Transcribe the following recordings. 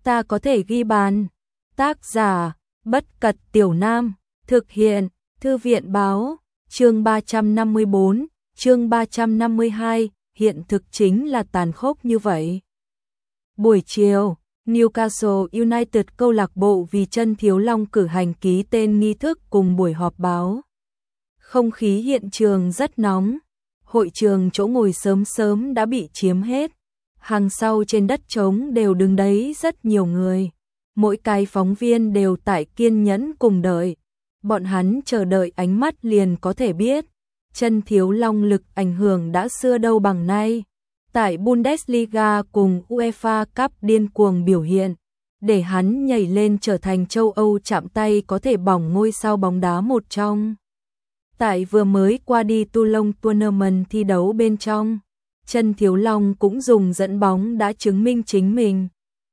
ta có thể ghi bàn. Tác giả, Bất Cật Tiểu Nam, thực hiện, Thư viện báo, chương 354, chương 352, hiện thực chính là tàn khốc như vậy. Buổi chiều, Newcastle United câu lạc bộ vì chân thiếu long cử hành ký tên nghi thức cùng buổi họp báo. Không khí hiện trường rất nóng, hội trường chỗ ngồi sớm đã bị chiếm hết. Hàng sau trên đất trống đều đứng đấy rất nhiều người. Mỗi cái phóng viên đều tại kiên nhẫn cùng đợi. Bọn hắn chờ đợi ánh mắt liền có thể biết. Chân thiếu long lực ảnh hưởng đã xưa đâu bằng nay. Tại Bundesliga cùng UEFA Cup điên cuồng biểu hiện. Để hắn nhảy lên trở thành châu Âu chạm tay có thể bỏng ngôi sao bóng đá một trong. Tại vừa mới qua đi Toulon Tournament thi đấu bên trong. Chân thiếu long cũng dùng dẫn bóng đã chứng minh chính mình.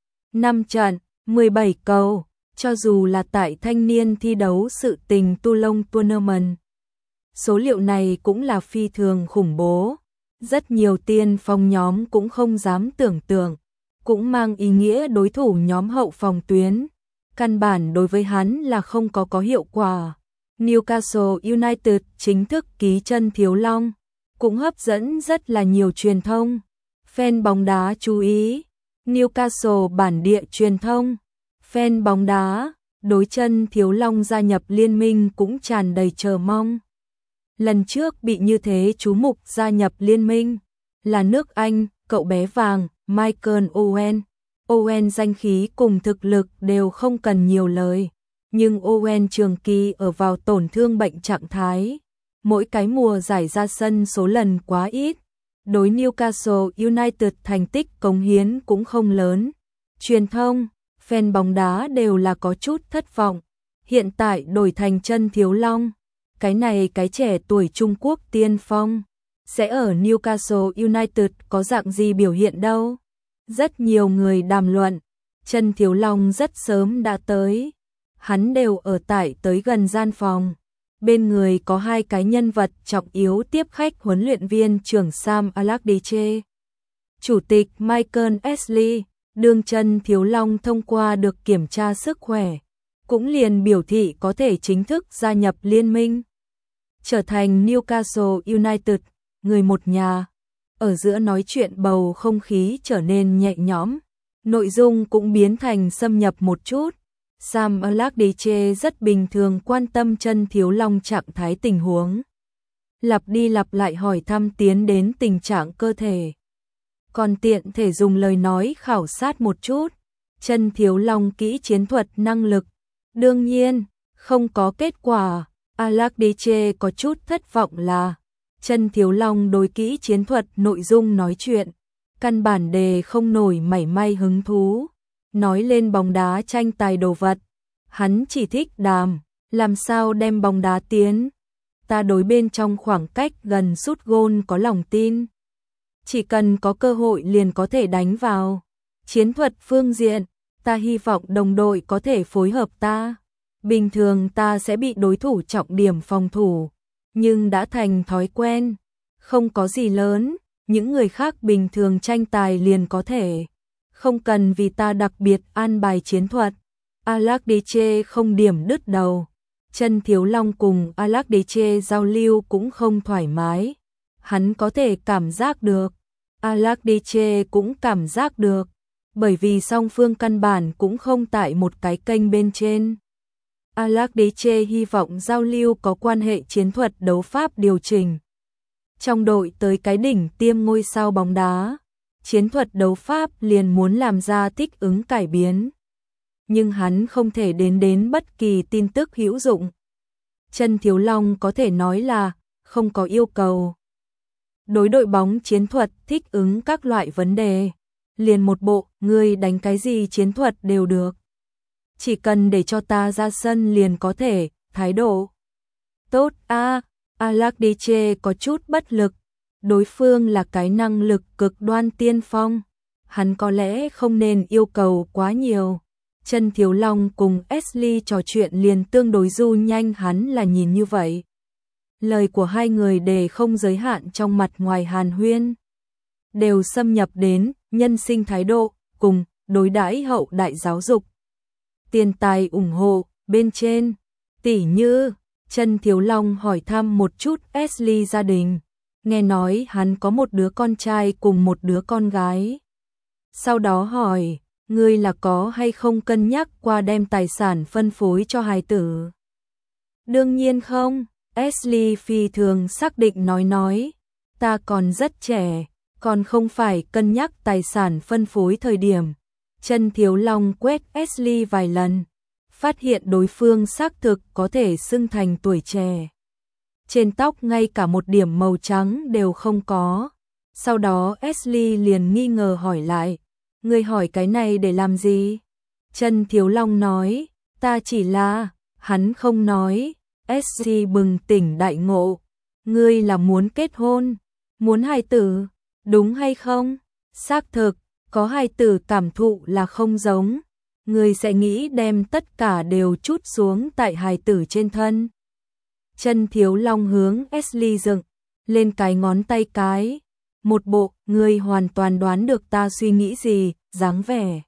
5 trận, 17 cầu, cho dù là tại thanh niên thi đấu sự tình Toulon Tournament. Số liệu này cũng là phi thường khủng bố. Rất nhiều tiên phong nhóm cũng không dám tưởng tượng. Cũng mang ý nghĩa đối thủ nhóm hậu phòng tuyến. Căn bản đối với hắn là không có hiệu quả. Newcastle United chính thức ký chân thiếu long. Cũng hấp dẫn rất là nhiều truyền thông. Fan bóng đá chú ý. Newcastle bản địa truyền thông. Fan bóng đá, đối chân thiếu long gia nhập liên minh cũng tràn đầy chờ mong. Lần trước bị như thế chú mục gia nhập liên minh là nước Anh, cậu bé vàng, Michael Owen. Owen danh khí cùng thực lực đều không cần nhiều lời. Nhưng Owen trường kỳ ở vào tổn thương bệnh trạng thái. Mỗi cái mùa giải ra sân số lần quá ít. Đối Newcastle United thành tích cống hiến cũng không lớn. Truyền thông, fan bóng đá đều là có chút thất vọng. Hiện tại đổi thành chân thiếu long. Cái này cái trẻ tuổi Trung Quốc tiên phong. Sẽ ở Newcastle United có dạng gì biểu hiện đâu. Rất nhiều người đàm luận. Chân thiếu long rất sớm đã tới. Hắn đều ở tại tới gần gian phòng. Bên người có hai cái nhân vật trọng yếu tiếp khách huấn luyện viên trưởng Sam Allardyce. Chủ tịch Michael Ashley, đương chân thiếu long thông qua được kiểm tra sức khỏe. Cũng liền biểu thị có thể chính thức gia nhập liên minh. Trở thành Newcastle United, người một nhà. Ở giữa nói chuyện bầu không khí trở nên nhẹ nhõm. Nội dung cũng biến thành xâm nhập một chút. Sam Allardyce rất bình thường quan tâm chân thiếu long trạng thái tình huống. Lặp đi lặp lại hỏi thăm tiến đến tình trạng cơ thể. Còn tiện thể dùng lời nói khảo sát một chút. Chân thiếu long kỹ chiến thuật năng lực. Đương nhiên, không có kết quả. Allardyce có chút thất vọng là chân thiếu long đối kỹ chiến thuật nội dung nói chuyện. Căn bản đề không nổi mảy may hứng thú. Nói lên bóng đá tranh tài đồ vật. Hắn chỉ thích đàm. Làm sao đem bóng đá tiến. Ta đối bên trong khoảng cách gần sút gôn có lòng tin. Chỉ cần có cơ hội liền có thể đánh vào. Chiến thuật phương diện. Ta hy vọng đồng đội có thể phối hợp ta. Bình thường ta sẽ bị đối thủ trọng điểm phòng thủ. Nhưng đã thành thói quen. Không có gì lớn. Những người khác bình thường tranh tài liền có thể. Không cần vì ta đặc biệt an bài chiến thuật. Allardyce không điểm đứt đầu. Chân thiếu long cùng Allardyce giao lưu cũng không thoải mái. Hắn có thể cảm giác được. Allardyce cũng cảm giác được. Bởi vì song phương căn bản cũng không tại một cái kênh bên trên. Allardyce hy vọng giao lưu có quan hệ chiến thuật đấu pháp điều chỉnh. Trong đội tới cái đỉnh tiêm ngôi sao bóng đá. Chiến thuật đấu pháp liền muốn làm ra thích ứng cải biến. Nhưng hắn không thể đến bất kỳ tin tức hữu dụng. Chân thiếu long có thể nói là không có yêu cầu. Đối đội bóng chiến thuật thích ứng các loại vấn đề. Liền một bộ, ngươi đánh cái gì chiến thuật đều được. Chỉ cần để cho ta ra sân liền có thể, thái độ. Tốt a. Allardyce có chút bất lực. Đối phương là cái năng lực cực đoan tiên phong. Hắn có lẽ không nên yêu cầu quá nhiều. Chân thiếu long cùng Ashley trò chuyện liền tương đối du nhanh, hắn là nhìn như vậy. Lời của hai người đều không giới hạn trong mặt ngoài hàn huyên. Đều xâm nhập đến nhân sinh thái độ cùng đối đãi hậu đại giáo dục. Tiền tài ủng hộ, bên trên, tỷ như, Trần Thiếu Long hỏi thăm một chút Ashley gia đình, nghe nói hắn có một đứa con trai cùng một đứa con gái. Sau đó hỏi, ngươi là có hay không cân nhắc qua đem tài sản phân phối cho hài tử? Đương nhiên không, Ashley phi thường xác định nói, ta còn rất trẻ, còn không phải cân nhắc tài sản phân phối thời điểm. Trần Thiếu Long quét Ashley vài lần, phát hiện đối phương xác thực có thể xưng thành tuổi trẻ. Trên tóc ngay cả một điểm màu trắng đều không có. Sau đó Ashley liền nghi ngờ hỏi lại, ngươi hỏi cái này để làm gì? Trần Thiếu Long nói, ta chỉ là, hắn không nói. Ashley bừng tỉnh đại ngộ, ngươi là muốn kết hôn, muốn hài tử, đúng hay không? Xác thực, có hài tử cảm thụ là không giống, ngươi sẽ nghĩ đem tất cả đều trút xuống tại hài tử trên thân. Trần Thiếu Long hướng Ashley dựng lên cái ngón tay cái, một bộ ngươi hoàn toàn đoán được ta suy nghĩ gì, dáng vẻ.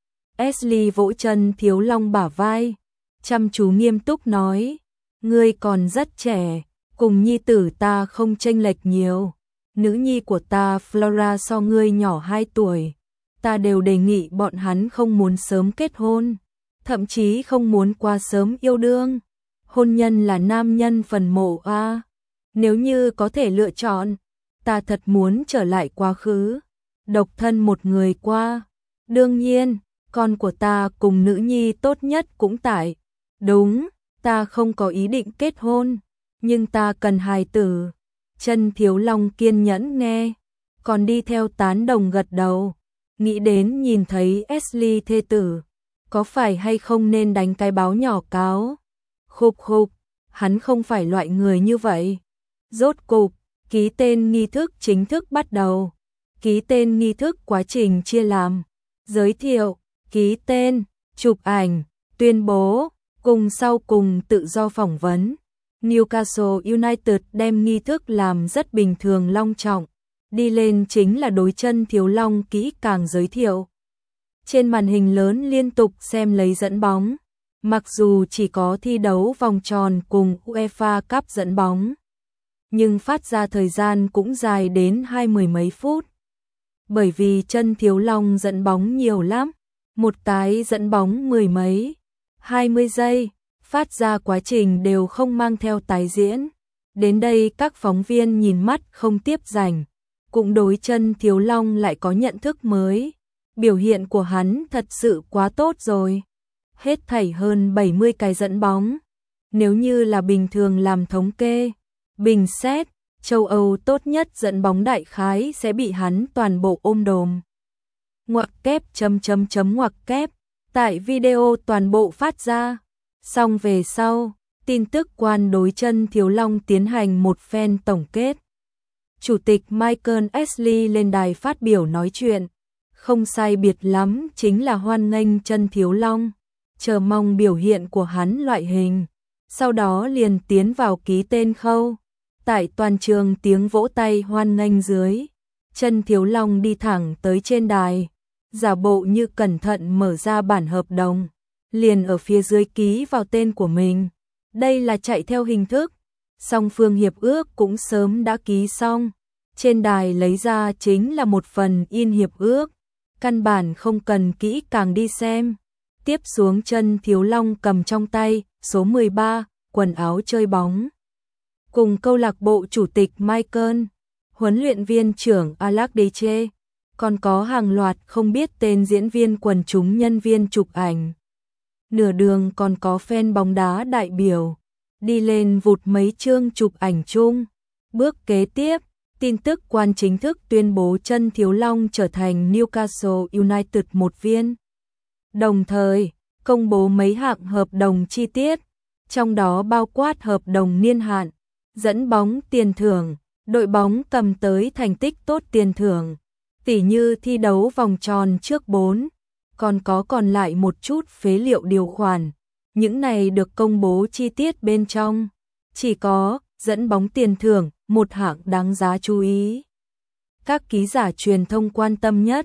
Ashley vỗ Trần Thiếu Long bả vai, chăm chú nghiêm túc nói, ngươi còn rất trẻ, cùng nhi tử ta không chênh lệch nhiều. Nữ nhi của ta Flora so ngươi nhỏ 2 tuổi. Ta đều đề nghị bọn hắn không muốn sớm kết hôn, thậm chí không muốn qua sớm yêu đương. Hôn nhân là nam nhân phần mộ a. Nếu như có thể lựa chọn, ta thật muốn trở lại quá khứ, độc thân một người qua. Đương nhiên, con của ta cùng nữ nhi tốt nhất cũng tại. Đúng, ta không có ý định kết hôn, nhưng ta cần hài tử. Trần Thiếu Long kiên nhẫn nghe, còn đi theo tán đồng gật đầu, nghĩ đến nhìn thấy Ashley thê tử, có phải hay không nên đánh cái báo nhỏ cáo. Khục khục, hắn không phải loại người như vậy. Rốt cục, ký tên nghi thức chính thức bắt đầu. Ký tên nghi thức quá trình chia làm, giới thiệu, ký tên, chụp ảnh, tuyên bố, cùng sau cùng tự do phỏng vấn. Newcastle United đem nghi thức làm rất bình thường long trọng, đi lên chính là đối Trần Thiếu Long kỹ càng giới thiệu. Trên màn hình lớn liên tục xem lấy dẫn bóng, mặc dù chỉ có thi đấu vòng tròn cùng UEFA Cup dẫn bóng, nhưng phát ra thời gian cũng dài đến 20 mấy phút. Bởi vì Trần Thiếu Long dẫn bóng nhiều lắm, một cái dẫn bóng 10 mấy, 20 giây. Phát ra quá trình đều không mang theo tái diễn. Đến đây các phóng viên nhìn mắt không tiếp rảnh, cũng đối Trần Thiếu Long lại có nhận thức mới. Biểu hiện của hắn thật sự quá tốt rồi. Hết thảy hơn 70 cái dẫn bóng. Nếu như là bình thường làm thống kê, bình xét, châu Âu tốt nhất dẫn bóng đại khái sẽ bị hắn toàn bộ ôm đồm. Ngoặc kép ngoặc kép, tại video toàn bộ phát ra. Xong về sau, tin tức quan đối Trần Thiếu Long tiến hành một phen tổng kết. Chủ tịch Michael Ashley lên đài phát biểu nói chuyện, không sai biệt lắm chính là hoan nghênh Trần Thiếu Long, chờ mong biểu hiện của hắn loại hình. Sau đó liền tiến vào ký tên khâu. Tại toàn trường tiếng vỗ tay hoan nghênh dưới, Trần Thiếu Long đi thẳng tới trên đài, giả bộ như cẩn thận mở ra bản hợp đồng, liền ở phía dưới ký vào tên của mình. Đây là chạy theo hình thức, song phương hiệp ước cũng sớm đã ký xong. Trên đài lấy ra chính là một phần in hiệp ước, căn bản không cần kỹ càng đi xem. Tiếp xuống Trần Thiếu Long cầm trong tay số 13, quần áo chơi bóng. Cùng câu lạc bộ chủ tịch Michael, huấn luyện viên trưởng Alex Deche, còn có hàng loạt không biết tên diễn viên quần chúng nhân viên chụp ảnh. Nửa đường còn có fan bóng đá đại biểu, đi lên vụt mấy chương chụp ảnh chung. Bước kế tiếp, tin tức quan chính thức tuyên bố Trần Thiếu Long trở thành Newcastle United một viên. Đồng thời, công bố mấy hạng hợp đồng chi tiết, trong đó bao quát hợp đồng niên hạn, dẫn bóng tiền thưởng, đội bóng cầm tới thành tích tốt tiền thưởng, tỉ như thi đấu vòng tròn trước 4, còn có còn lại một chút phế liệu điều khoản. Những này được công bố chi tiết bên trong, chỉ có dẫn bóng tiền thưởng, một hạng đáng giá chú ý. Các ký giả truyền thông quan tâm nhất,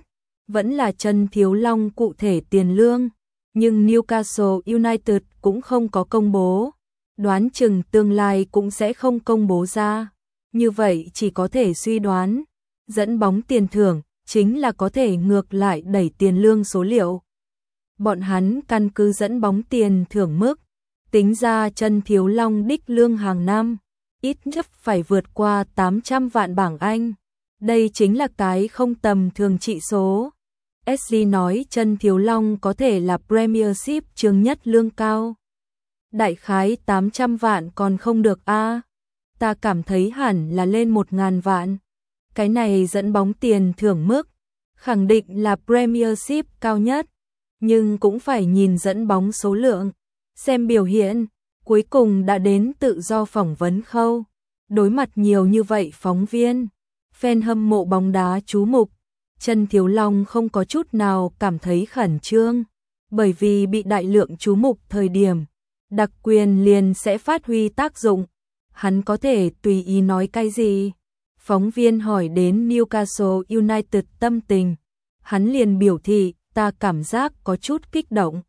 vẫn là Trần Thiếu Long cụ thể tiền lương, nhưng Newcastle United cũng không có công bố, đoán chừng tương lai cũng sẽ không công bố ra. Như vậy chỉ có thể suy đoán, dẫn bóng tiền thưởng chính là có thể ngược lại đẩy tiền lương số liệu. Bọn hắn căn cứ dẫn bóng tiền thưởng mức, tính ra Trần Thiếu Long đích lương hàng năm, ít nhất phải vượt qua 800 vạn bảng Anh. Đây chính là cái không tầm thường trị số. SG nói Trần Thiếu Long có thể là Premiership trường nhất lương cao. Đại khái 800 vạn còn không được a. Ta cảm thấy hẳn là lên 1.000 vạn. Cái này dẫn bóng tiền thưởng mức, khẳng định là Premiership cao nhất, nhưng cũng phải nhìn dẫn bóng số lượng, xem biểu hiện. Cuối cùng đã đến tự do phỏng vấn khâu. Đối mặt nhiều như vậy phóng viên, fan hâm mộ bóng đá chú mục, Trần Thiếu Long không có chút nào cảm thấy khẩn trương, bởi vì bị đại lượng chú mục thời điểm, đặc quyền liền sẽ phát huy tác dụng, hắn có thể tùy ý nói cái gì. Phóng viên hỏi đến Newcastle United tâm tình, hắn liền biểu thị, ta cảm giác có chút kích động.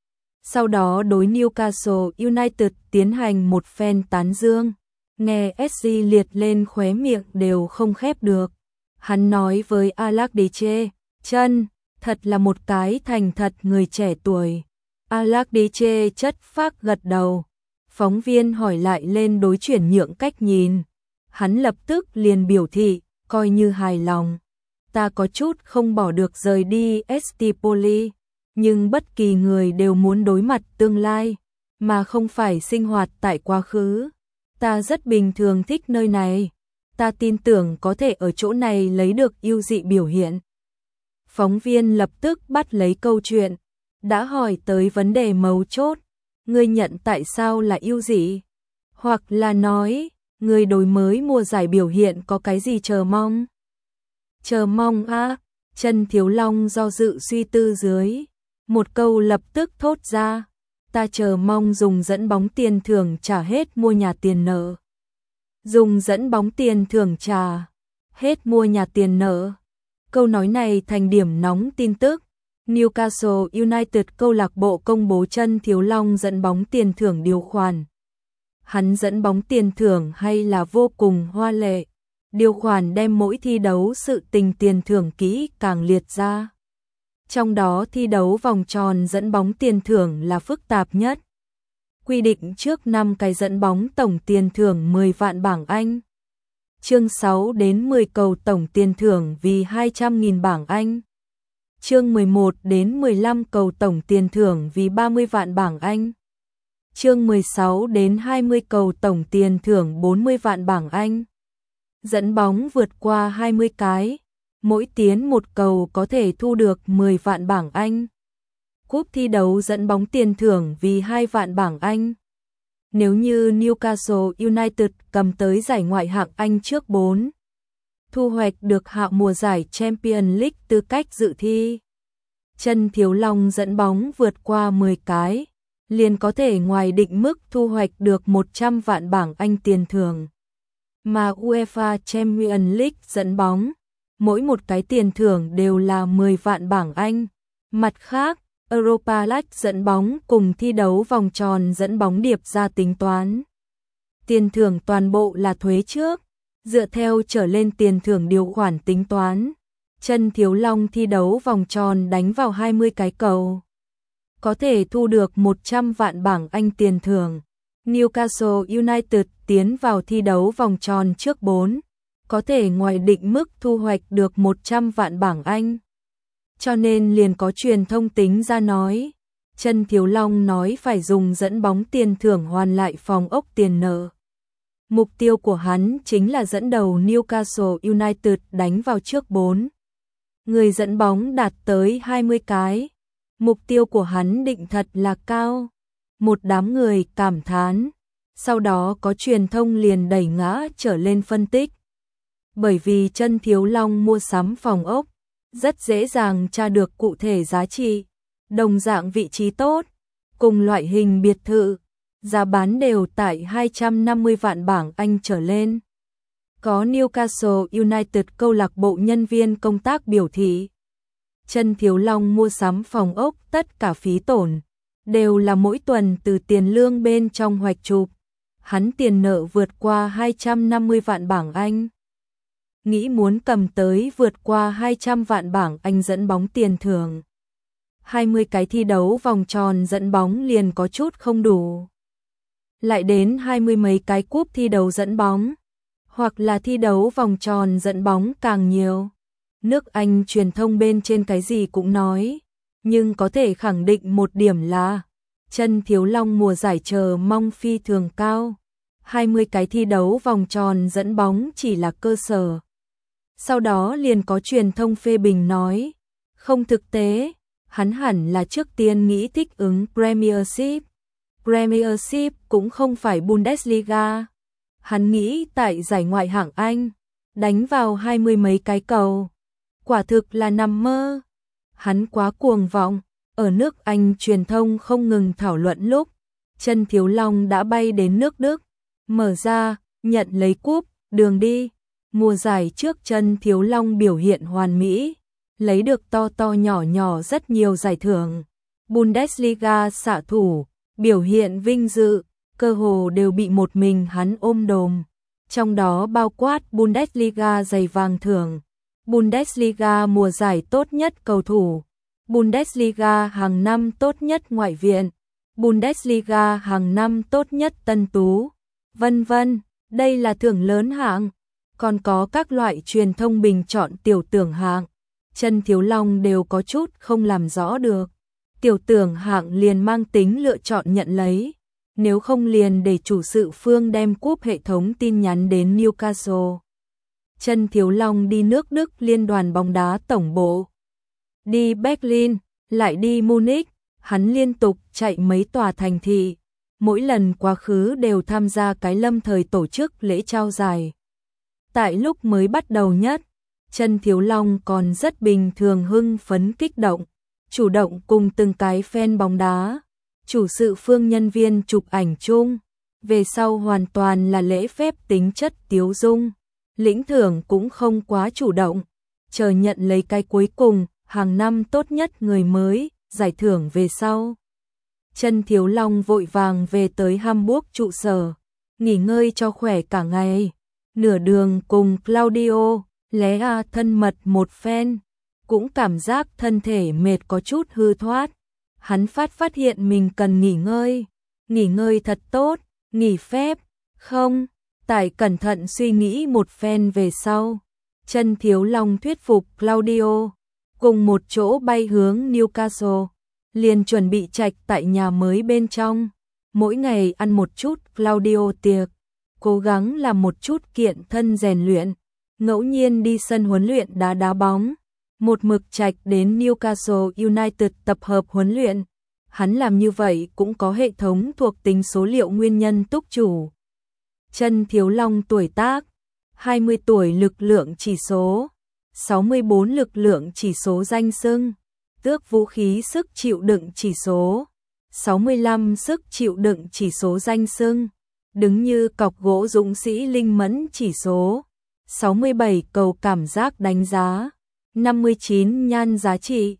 Sau đó đối Newcastle United tiến hành một phen tán dương, nghe SG liệt lên khóe miệng đều không khép được. Hắn nói với Alakdiche, Trân, thật là một cái thành thật người trẻ tuổi. Alakdiche chất phác gật đầu. Phóng viên hỏi lại lên đối chuyển nhượng cách nhìn. Hắn lập tức liền biểu thị, coi như hài lòng. Ta có chút không bỏ được rời đi Stipoli, nhưng bất kỳ người đều muốn đối mặt tương lai, mà không phải sinh hoạt tại quá khứ. Ta rất bình thường thích nơi này. Ta tin tưởng có thể ở chỗ này lấy được ưu dị biểu hiện. Phóng viên lập tức bắt lấy câu chuyện, đã hỏi tới vấn đề mấu chốt, ngươi nhận tại sao là ưu dị? Hoặc là nói, ngươi đối mới mùa giải biểu hiện có cái gì chờ mong? Chờ mong á, Trần Thiếu Long do dự suy tư dưới, một câu lập tức thốt ra, ta chờ mong dùng dẫn bóng tiền thưởng trả hết mua nhà tiền nợ. Dùng dẫn bóng tiền thưởng trả hết mua nhà tiền nợ. Câu nói này thành điểm nóng tin tức. Newcastle United câu lạc bộ công bố Trần Thiếu Long dẫn bóng tiền thưởng điều khoản. Hắn dẫn bóng tiền thưởng hay là vô cùng hoa lệ. Điều khoản đem mỗi thi đấu sự tình tiền thưởng kỹ càng liệt ra. Trong đó thi đấu vòng tròn dẫn bóng tiền thưởng là phức tạp nhất. Quy định trước 5 cái dẫn bóng tổng tiền thưởng 10 vạn bảng Anh. Chương 6 đến 10 cầu tổng tiền thưởng vì 200.000 bảng Anh. Chương 11 đến 15 cầu tổng tiền thưởng vì 30 vạn bảng Anh. Chương 16 đến 20 cầu tổng tiền thưởng 40 vạn bảng Anh. Dẫn bóng vượt qua 20 cái, mỗi tiến một cầu có thể thu được 10 vạn bảng Anh. Cúp thi đấu dẫn bóng tiền thưởng vì 2 vạn bảng Anh. Nếu như Newcastle United cầm tới giải Ngoại hạng Anh trước 4, thu hoạch được hạ mùa giải Champions League tư cách dự thi, Trần Thiếu Long dẫn bóng vượt qua 10 cái, liền có thể ngoài định mức thu hoạch được 100 vạn bảng Anh tiền thưởng. Mà UEFA Champions League dẫn bóng, mỗi một cái tiền thưởng đều là 10 vạn bảng Anh. Mặt khác, Europa League dẫn bóng cùng thi đấu vòng tròn dẫn bóng điệp ra tính toán. Tiền thưởng toàn bộ là thuế trước, dựa theo trở lên tiền thưởng điều khoản tính toán. Trần Thiếu Long thi đấu vòng tròn đánh vào 20 cái cầu, có thể thu được 100 vạn bảng Anh tiền thưởng. Newcastle United tiến vào thi đấu vòng tròn trước 4, có thể ngoài định mức thu hoạch được 100 vạn bảng Anh. Cho nên liền có truyền thông tính ra nói, Trần Thiếu Long nói phải dùng dẫn bóng tiền thưởng hoàn lại phòng ốc tiền nợ. Mục tiêu của hắn chính là dẫn đầu Newcastle United đánh vào trước 4. Người dẫn bóng đạt tới 20 cái. Mục tiêu của hắn định thật là cao. Một đám người cảm thán. Sau đó có truyền thông liền đẩy ngã trở lên phân tích. Bởi vì Trần Thiếu Long mua sắm phòng ốc, rất dễ dàng tra được cụ thể giá trị, đồng dạng vị trí tốt, cùng loại hình biệt thự, giá bán đều tại 250 vạn bảng Anh trở lên. Có Newcastle United câu lạc bộ nhân viên công tác biểu thị, Chân Thiếu Long mua sắm phòng ốc tất cả phí tổn, đều là mỗi tuần từ tiền lương bên trong hoạch chụp. Hắn tiền nợ vượt qua 250 vạn bảng Anh. Nghĩ muốn cầm tới vượt qua 200 vạn bảng Anh dẫn bóng tiền thưởng. 20 cái thi đấu vòng tròn dẫn bóng liền có chút không đủ. Lại đến 20 mấy cái cúp thi đấu dẫn bóng, hoặc là thi đấu vòng tròn dẫn bóng càng nhiều. Nước Anh truyền thông bên trên cái gì cũng nói, nhưng có thể khẳng định một điểm là Chân Thiếu Long mùa giải chờ mong phi thường cao. 20 cái thi đấu vòng tròn dẫn bóng chỉ là cơ sở. Sau đó liền có truyền thông phê bình nói, không thực tế, hắn hẳn là trước tiên nghĩ thích ứng Premiership. Premiership cũng không phải Bundesliga. Hắn nghĩ tại giải ngoại hạng Anh, đánh vào 20 mấy cái cầu. Quả thực là nằm mơ. Hắn quá cuồng vọng. Ở nước Anh truyền thông không ngừng thảo luận lúc Chân Thiếu Long đã bay đến nước Đức, mở ra, nhận lấy cúp, đường đi. Mùa giải trước Chân Thiếu Long biểu hiện hoàn mỹ, lấy được to to nhỏ nhỏ rất nhiều giải thưởng. Bundesliga xạ thủ, biểu hiện vinh dự, cơ hồ đều bị một mình hắn ôm đồm. Trong đó bao quát Bundesliga giày vàng thưởng, Bundesliga mùa giải tốt nhất cầu thủ, Bundesliga hàng năm tốt nhất ngoại viện, Bundesliga hàng năm tốt nhất tân tú, vân vân. Đây là thưởng lớn hạng, còn có các loại truyền thông bình chọn tiểu tưởng hạng. Chân Thiếu Long đều có chút không làm rõ được. Tiểu tưởng hạng liền mang tính lựa chọn nhận lấy, nếu không liền để chủ sự phương đem cúp hệ thống tin nhắn đến Newcastle. Chân Thiếu Long đi nước Đức liên đoàn bóng đá tổng bộ, đi Berlin, lại đi Munich, hắn liên tục chạy mấy tòa thành thị, mỗi lần quá khứ đều tham gia cái lâm thời tổ chức lễ trao giải. Tại lúc mới bắt đầu nhất, Chân Thiếu Long còn rất bình thường hưng phấn kích động, chủ động cùng từng cái fan bóng đá, chủ sự phương nhân viên chụp ảnh chung, về sau hoàn toàn là lễ phép tính chất tiếu dung, lĩnh thưởng cũng không quá chủ động, chờ nhận lấy cái cuối cùng, hàng năm tốt nhất người mới, giải thưởng về sau. Chân Thiếu Long vội vàng về tới Hamburg trụ sở, nghỉ ngơi cho khỏe cả ngày, nửa đường cùng Claudio, Lea thân mật một phen, cũng cảm giác thân thể mệt có chút hư thoát. Hắn phát hiện mình cần nghỉ ngơi thật tốt, nghỉ phép, không, tại cẩn thận suy nghĩ một phen về sau. Chân Thiếu Long thuyết phục Claudio, cùng một chỗ bay hướng Newcastle, liền chuẩn bị trạch tại nhà mới bên trong, mỗi ngày ăn một chút Claudio tiệc, cố gắng làm một chút kiện thân rèn luyện, ngẫu nhiên đi sân huấn luyện đá bóng, một mực trạch đến Newcastle United tập hợp huấn luyện. Hắn làm như vậy cũng có hệ thống thuộc tính số liệu nguyên nhân túc chủ. Chân Thiếu Long tuổi tác, 20 tuổi lực lượng chỉ số, 64 lực lượng chỉ số danh xưng, tước vũ khí sức chịu đựng chỉ số, 65 sức chịu đựng chỉ số danh xưng, đứng như cọc gỗ dũng sĩ linh mẫn chỉ số, 67 cầu cảm giác đánh giá, 59 nhan giá trị,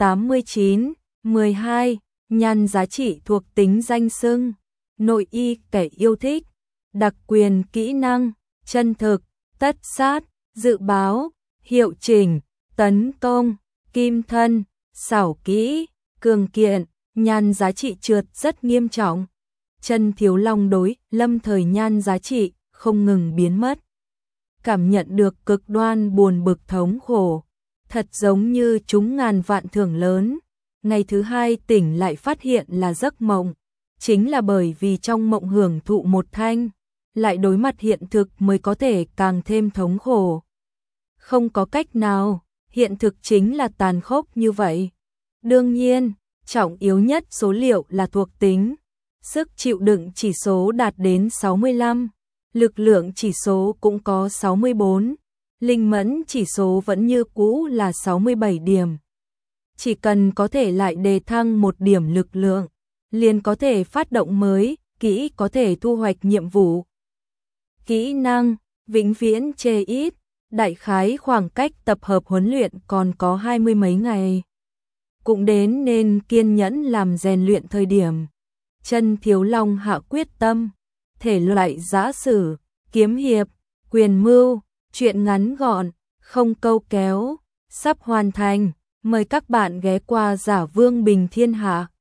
89, 12 nhan giá trị thuộc tính danh xưng, nội y kẻ yêu thích, đặc quyền kỹ năng, chân thực, tất sát, dự báo, hiệu chỉnh, tấn công, kim thân, xảo kỹ, cường kiện, nhan giá trị trượt rất nghiêm trọng. Chân Thiếu Long đối lâm thời nhan giá trị không ngừng biến mất. Cảm nhận được cực đoan buồn bực thống khổ, thật giống như trúng ngàn vạn thưởng lớn. Ngày thứ hai tỉnh lại phát hiện là giấc mộng, chính là bởi vì trong mộng hưởng thụ một thanh, lại đối mặt hiện thực mới có thể càng thêm thống khổ. Không có cách nào, hiện thực chính là tàn khốc như vậy. Đương nhiên, trọng yếu nhất số liệu là thuộc tính. Sức chịu đựng chỉ số đạt đến 65, lực lượng chỉ số cũng có 64, linh mẫn chỉ số vẫn như cũ là 67 điểm. Chỉ cần có thể lại đề thăng một điểm lực lượng, liền có thể phát động mới, kỹ có thể thu hoạch nhiệm vụ. Kỹ năng, vĩnh viễn chê ít, đại khái khoảng cách tập hợp huấn luyện còn có 20 mấy ngày. Cũng đến nên kiên nhẫn làm rèn luyện thời điểm. Chân Thiếu Long hạ quyết tâm, thể loại giã sử, kiếm hiệp, quyền mưu, truyện ngắn gọn, không câu kéo, sắp hoàn thành. Mời các bạn ghé qua Giả Vương Bình Thiên Hạ.